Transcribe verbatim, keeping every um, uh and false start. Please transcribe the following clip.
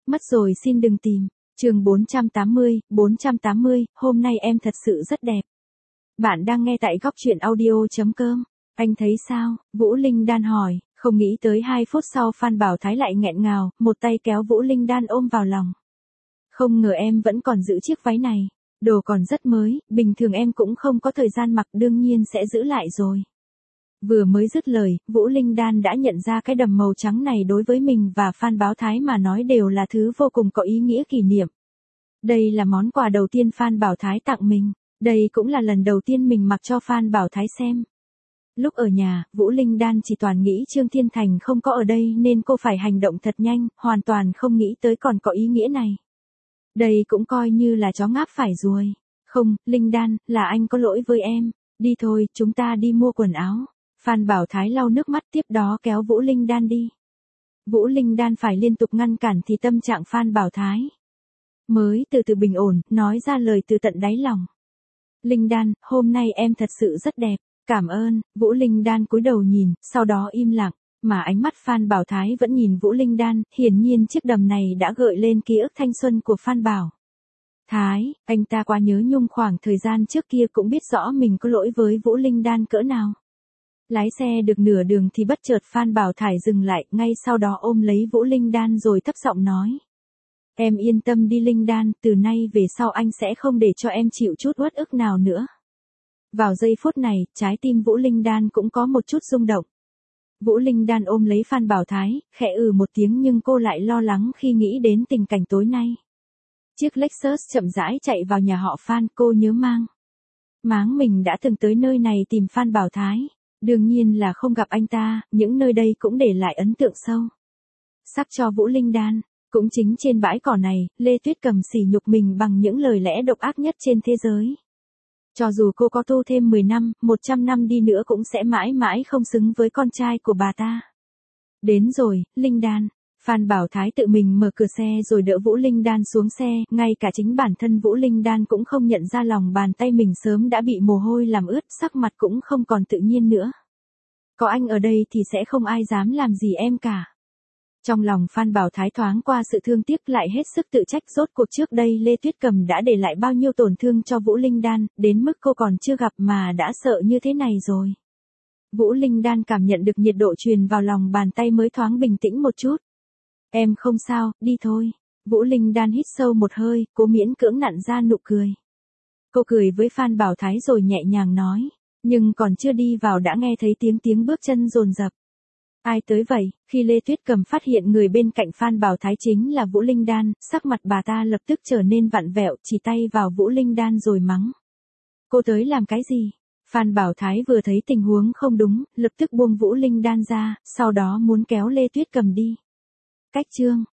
Mất rồi xin đừng tìm. Chương bốn trăm tám mươi, bốn trăm tám mươi, hôm nay em thật sự rất đẹp. Bạn đang nghe tại góc truyện audio chấm com. Anh thấy sao? Vũ Linh Đan hỏi, không nghĩ tới hai phút sau Phan Bảo Thái lại nghẹn ngào, một tay kéo Vũ Linh Đan ôm vào lòng. Không ngờ em vẫn còn giữ chiếc váy này. Đồ còn rất mới, bình thường em cũng không có thời gian mặc, đương nhiên sẽ giữ lại rồi. Vừa mới dứt lời, Vũ Linh Đan đã nhận ra cái đầm màu trắng này đối với mình và Phan Bảo Thái mà nói đều là thứ vô cùng có ý nghĩa kỷ niệm. Đây là món quà đầu tiên Phan Bảo Thái tặng mình, đây cũng là lần đầu tiên mình mặc cho Phan Bảo Thái xem. Lúc ở nhà, Vũ Linh Đan chỉ toàn nghĩ Trương Thiên Thành không có ở đây nên cô phải hành động thật nhanh, hoàn toàn không nghĩ tới còn có ý nghĩa này. Đây cũng coi như là chó ngáp phải ruồi. Không, Linh Đan, là anh có lỗi với em. Đi thôi, chúng ta đi mua quần áo. Phan Bảo Thái lau nước mắt tiếp đó kéo Vũ Linh Đan đi. Vũ Linh Đan phải liên tục ngăn cản thì tâm trạng Phan Bảo Thái mới từ từ bình ổn, nói ra lời từ tận đáy lòng. Linh Đan, hôm nay em thật sự rất đẹp. Cảm ơn. Vũ Linh Đan cúi đầu nhìn, sau đó im lặng, mà ánh mắt Phan Bảo Thái vẫn nhìn Vũ Linh Đan, hiển nhiên chiếc đầm này đã gợi lên ký ức thanh xuân của Phan Bảo Thái, anh ta quá nhớ nhung khoảng thời gian trước kia cũng biết rõ mình có lỗi với Vũ Linh Đan cỡ nào. Lái xe được nửa đường thì bất chợt Phan Bảo Thái dừng lại, ngay sau đó ôm lấy Vũ Linh Đan rồi thấp giọng nói. Em yên tâm đi Linh Đan, từ nay về sau anh sẽ không để cho em chịu chút uất ức nào nữa. Vào giây phút này, trái tim Vũ Linh Đan cũng có một chút rung động. Vũ Linh Đan ôm lấy Phan Bảo Thái, khẽ ừ một tiếng nhưng cô lại lo lắng khi nghĩ đến tình cảnh tối nay. Chiếc Lexus chậm rãi chạy vào nhà họ Phan, cô nhớ mang máng mình đã từng tới nơi này tìm Phan Bảo Thái. Đương nhiên là không gặp anh ta, những nơi đây cũng để lại ấn tượng sâu sắc cho Vũ Linh Đan. Cũng chính trên bãi cỏ này, Lê Tuyết Cầm sỉ nhục mình bằng những lời lẽ độc ác nhất trên thế giới. Cho dù cô có tu thêm mười năm, một trăm năm đi nữa cũng sẽ mãi mãi không xứng với con trai của bà ta. Đến rồi, Linh Đan. Phan Bảo Thái tự mình mở cửa xe rồi đỡ Vũ Linh Đan xuống xe, ngay cả chính bản thân Vũ Linh Đan cũng không nhận ra lòng bàn tay mình sớm đã bị mồ hôi làm ướt, sắc mặt cũng không còn tự nhiên nữa. Có anh ở đây thì sẽ không ai dám làm gì em cả. Trong lòng Phan Bảo Thái thoáng qua sự thương tiếc lại hết sức tự trách, rốt cuộc trước đây Lê Tuyết Cầm đã để lại bao nhiêu tổn thương cho Vũ Linh Đan, đến mức cô còn chưa gặp mà đã sợ như thế này rồi. Vũ Linh Đan cảm nhận được nhiệt độ truyền vào lòng bàn tay mới thoáng bình tĩnh một chút. Em không sao, đi thôi. Vũ Linh Đan hít sâu một hơi, cố miễn cưỡng nặn ra nụ cười. Cô cười với Phan Bảo Thái rồi nhẹ nhàng nói, nhưng còn chưa đi vào đã nghe thấy tiếng tiếng bước chân dồn dập. Ai tới vậy? Khi Lê Tuyết Cầm phát hiện người bên cạnh Phan Bảo Thái chính là Vũ Linh Đan, sắc mặt bà ta lập tức trở nên vặn vẹo, chỉ tay vào Vũ Linh Đan rồi mắng. Cô tới làm cái gì? Phan Bảo Thái vừa thấy tình huống không đúng, lập tức buông Vũ Linh Đan ra, sau đó muốn kéo Lê Tuyết Cầm đi. Cách chương